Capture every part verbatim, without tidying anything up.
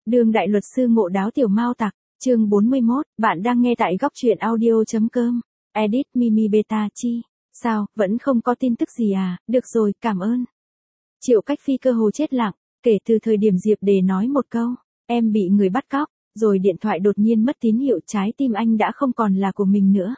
Đường đại luật sư Ngộ Đáo Tiểu Mao Tặc, chương bốn mươi mốt, bạn đang nghe tại góc truyện audio.com. Edit Mimi Beta Chi. Sao, vẫn không có tin tức gì à? Được rồi, cảm ơn. Triệu Cách Phi cơ hồ chết lặng, kể từ thời điểm Diệp Đề nói một câu, em bị người bắt cóc, rồi điện thoại đột nhiên mất tín hiệu, trái tim anh đã không còn là của mình nữa.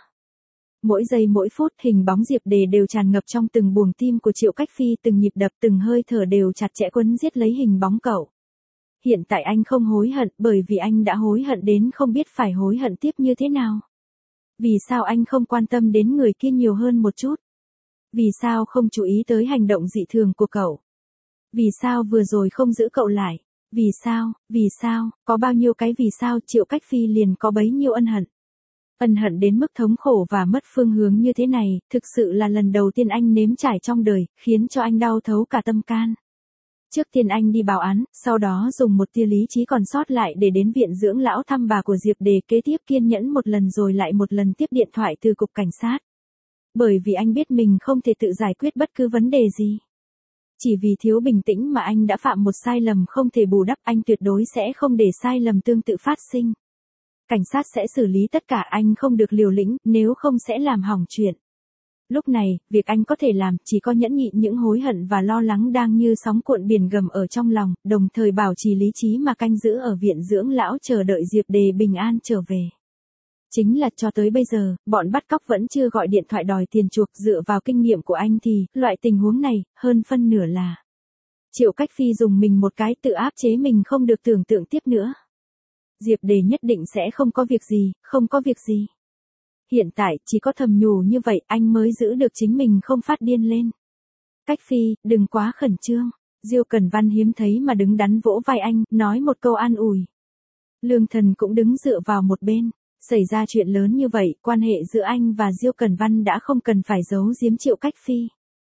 Mỗi giây mỗi phút hình bóng Diệp Đề đều tràn ngập trong từng buồng tim của Triệu Cách Phi, từng nhịp đập, từng hơi thở đều chặt chẽ quấn giết lấy hình bóng cậu. Hiện tại anh không hối hận bởi vì anh đã hối hận đến không biết phải hối hận tiếp như thế nào. Vì sao anh không quan tâm đến người kia nhiều hơn một chút? Vì sao không chú ý tới hành động dị thường của cậu? Vì sao vừa rồi không giữ cậu lại? Vì sao, vì sao, có bao nhiêu cái vì sao Triệu Cách Phi liền có bấy nhiêu ân hận. Ân hận đến mức thống khổ và mất phương hướng như thế này, thực sự là lần đầu tiên anh nếm trải trong đời, khiến cho anh đau thấu cả tâm can. Trước tiên anh đi báo án, sau đó dùng một tia lý trí còn sót lại để đến viện dưỡng lão thăm bà của Diệp Đề, kế tiếp kiên nhẫn một lần rồi lại một lần tiếp điện thoại từ cục cảnh sát. Bởi vì anh biết mình không thể tự giải quyết bất cứ vấn đề gì. Chỉ vì thiếu bình tĩnh mà anh đã phạm một sai lầm không thể bù đắp, anh tuyệt đối sẽ không để sai lầm tương tự phát sinh. Cảnh sát sẽ xử lý tất cả, anh không được liều lĩnh, nếu không sẽ làm hỏng chuyện. Lúc này, việc anh có thể làm chỉ có nhẫn nhịn những hối hận và lo lắng đang như sóng cuộn biển gầm ở trong lòng, đồng thời bảo trì lý trí mà canh giữ ở viện dưỡng lão chờ đợi Diệp Đề bình an trở về. Chính là cho tới bây giờ, bọn bắt cóc vẫn chưa gọi điện thoại đòi tiền chuộc. Dựa vào kinh nghiệm của anh thì, loại tình huống này, hơn phân nửa là Triệu Cách Phi dùng mình một cái tự áp chế mình không được tưởng tượng tiếp nữa. Diệp Đề nhất định sẽ không có việc gì, không có việc gì. Hiện tại, chỉ có thầm nhủ như vậy anh mới giữ được chính mình không phát điên lên. Cách Phi, đừng quá khẩn trương. Diêu Cẩn Văn hiếm thấy mà đứng đắn vỗ vai anh, nói một câu an ủi. Lương Thần cũng đứng dựa vào một bên. Xảy ra chuyện lớn như vậy, quan hệ giữa anh và Diêu Cẩn Văn đã không cần phải giấu giếm Triệu Cách Phi.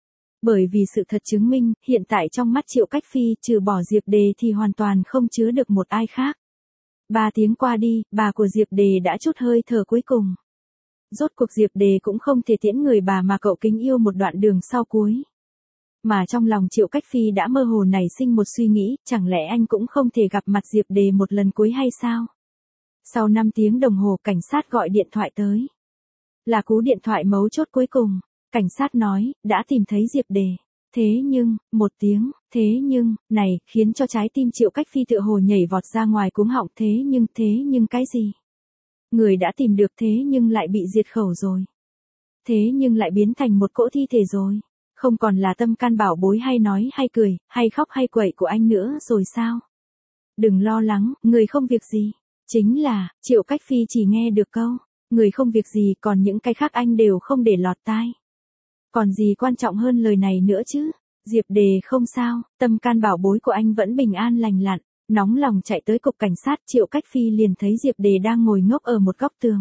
Bởi vì sự thật chứng minh, hiện tại trong mắt Triệu Cách Phi, trừ bỏ Diệp Đề thì hoàn toàn không chứa được một ai khác. Ba tiếng qua đi, bà của Diệp Đề đã trút hơi thở cuối cùng. Rốt cuộc Diệp Đề cũng không thể tiễn người bà mà cậu kính yêu một đoạn đường sau cuối. Mà trong lòng Triệu Cách Phi đã mơ hồ nảy sinh một suy nghĩ, chẳng lẽ anh cũng không thể gặp mặt Diệp Đề một lần cuối hay sao? Sau năm tiếng đồng hồ cảnh sát gọi điện thoại tới. Là cú điện thoại mấu chốt cuối cùng. Cảnh sát nói, đã tìm thấy Diệp Đề. Thế nhưng, một tiếng, thế nhưng, này, khiến cho trái tim Triệu Cách Phi tựa hồ nhảy vọt ra ngoài cuống họng. Thế nhưng, thế nhưng cái gì? Người đã tìm được thế nhưng lại bị diệt khẩu rồi. Thế nhưng lại biến thành một cỗ thi thể rồi. Không còn là tâm can bảo bối hay nói hay cười, hay khóc hay quậy của anh nữa rồi sao? Đừng lo lắng, người không việc gì. Chính là, Triệu Cách Phi chỉ nghe được câu, người không việc gì, còn những cái khác anh đều không để lọt tai. Còn gì quan trọng hơn lời này nữa chứ? Diệp Đề không sao, tâm can bảo bối của anh vẫn bình an lành lặn. Nóng lòng chạy tới cục cảnh sát, Triệu Cách Phi liền thấy Diệp Đề đang ngồi ngốc ở một góc tường.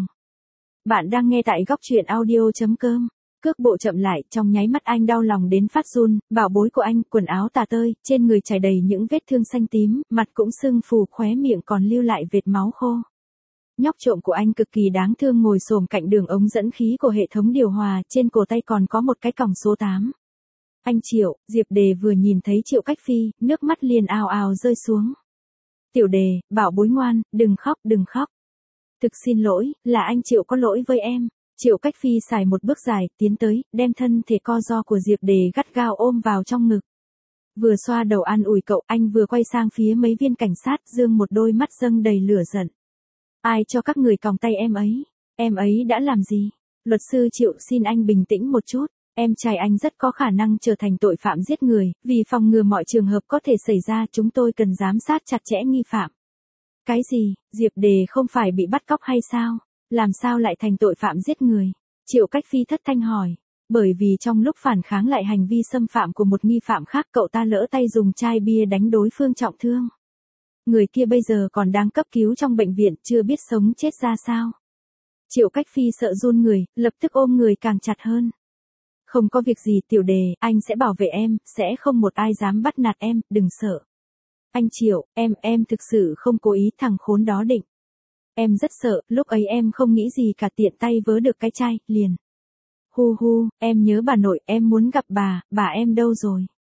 Bạn đang nghe tại góc truyện audio.com. Cước bộ chậm lại, trong nháy mắt anh đau lòng đến phát run, bảo bối của anh, quần áo tả tơi, trên người trải đầy những vết thương xanh tím, mặt cũng sưng phù, khóe miệng còn lưu lại vệt máu khô. Nhóc trộm của anh cực kỳ đáng thương ngồi xổm cạnh đường ống dẫn khí của hệ thống điều hòa, trên cổ tay còn có một cái còng số tám. Anh Triệu, Diệp Đề vừa nhìn thấy Triệu Cách Phi, nước mắt liền ào ào rơi xuống. Tiểu Đề, bảo bối ngoan, đừng khóc, đừng khóc. Thực xin lỗi, là anh Triệu có lỗi với em. Triệu Cách Phi xài một bước dài, tiến tới, đem thân thể co ro của Diệp Đề gắt gao ôm vào trong ngực. Vừa xoa đầu an ủi cậu, anh vừa quay sang phía mấy viên cảnh sát, dương một đôi mắt dâng đầy lửa giận. Ai cho các người còng tay em ấy? Em ấy đã làm gì? Luật sư Triệu xin anh bình tĩnh một chút. Em trai anh rất có khả năng trở thành tội phạm giết người, vì phòng ngừa mọi trường hợp có thể xảy ra chúng tôi cần giám sát chặt chẽ nghi phạm. Cái gì, Diệp Đề không phải bị bắt cóc hay sao? Làm sao lại thành tội phạm giết người? Triệu Cách Phi thất thanh hỏi. Bởi vì trong lúc phản kháng lại hành vi xâm phạm của một nghi phạm khác, cậu ta lỡ tay dùng chai bia đánh đối phương trọng thương. Người kia bây giờ còn đang cấp cứu trong bệnh viện, chưa biết sống chết ra sao. Triệu Cách Phi sợ run người, lập tức ôm người càng chặt hơn. Không có việc gì Tiểu Đề, anh sẽ bảo vệ em, sẽ không một ai dám bắt nạt em, đừng sợ. Anh Triệu, em, em thực sự không cố ý, thằng khốn đó định. Em rất sợ, lúc ấy em không nghĩ gì cả, tiện tay vớ được cái chai, liền. Hu hu, em nhớ bà nội, em muốn gặp bà, bà em đâu rồi?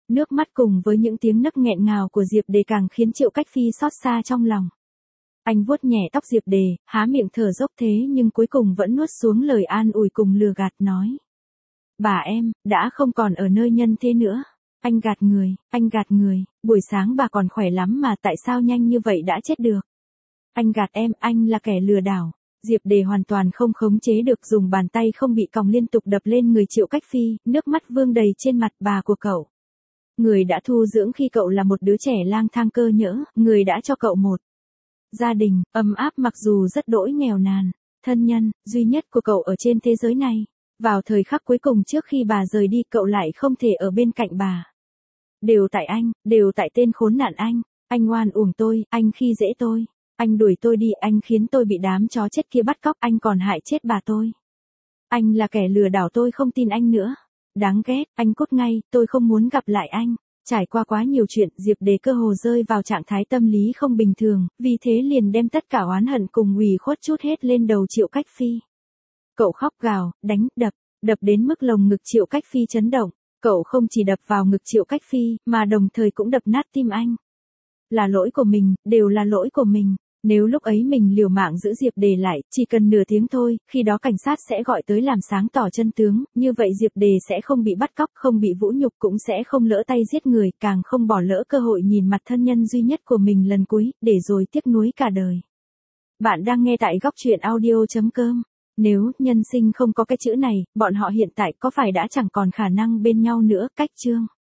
Nước mắt cùng với những tiếng nấc nghẹn ngào của Diệp Đề càng khiến Triệu Cách Phi xót xa trong lòng. Anh vuốt nhẹ tóc Diệp Đề, há miệng thở dốc thế nhưng cuối cùng vẫn nuốt xuống lời an ủi cùng lừa gạt nói. Bà em, đã không còn ở nơi nhân thế nữa. Anh gạt người, anh gạt người, buổi sáng bà còn khỏe lắm mà tại sao nhanh như vậy đã chết được. Anh gạt em, anh là kẻ lừa đảo. Diệp Đề hoàn toàn không khống chế được, dùng bàn tay không bị còng liên tục đập lên người Triệu Cách Phi, nước mắt vương đầy trên mặt. Bà của cậu. Người đã thu dưỡng khi cậu là một đứa trẻ lang thang cơ nhỡ, người đã cho cậu một gia đình ấm áp mặc dù rất đỗi nghèo nàn, thân nhân duy nhất của cậu ở trên thế giới này. Vào thời khắc cuối cùng trước khi bà rời đi, cậu lại không thể ở bên cạnh bà. Đều tại anh, đều tại tên khốn nạn anh. Anh oan uổng tôi, anh khi dễ tôi. Anh đuổi tôi đi, anh khiến tôi bị đám chó chết kia bắt cóc, anh còn hại chết bà tôi. Anh là kẻ lừa đảo, tôi không tin anh nữa. Đáng ghét, anh cút ngay, tôi không muốn gặp lại anh. Trải qua quá nhiều chuyện, Diệp Đề cơ hồ rơi vào trạng thái tâm lý không bình thường, vì thế liền đem tất cả oán hận cùng ủy khuất trút hết lên đầu Triệu Cách Phi. Cậu khóc gào, đánh, đập, đập đến mức lồng ngực Triệu Cách Phi chấn động. Cậu không chỉ đập vào ngực Triệu Cách Phi, mà đồng thời cũng đập nát tim anh. Là lỗi của mình, đều là lỗi của mình. Nếu lúc ấy mình liều mạng giữ Diệp Đề lại, chỉ cần nửa tiếng thôi, khi đó cảnh sát sẽ gọi tới làm sáng tỏ chân tướng, như vậy Diệp Đề sẽ không bị bắt cóc, không bị vũ nhục, cũng sẽ không lỡ tay giết người, càng không bỏ lỡ cơ hội nhìn mặt thân nhân duy nhất của mình lần cuối, để rồi tiếc nuối cả đời. Bạn đang nghe tại góc truyện audio chấm com. Nếu nhân sinh không có cái chữ này, bọn họ hiện tại có phải đã chẳng còn khả năng bên nhau nữa. Cách chương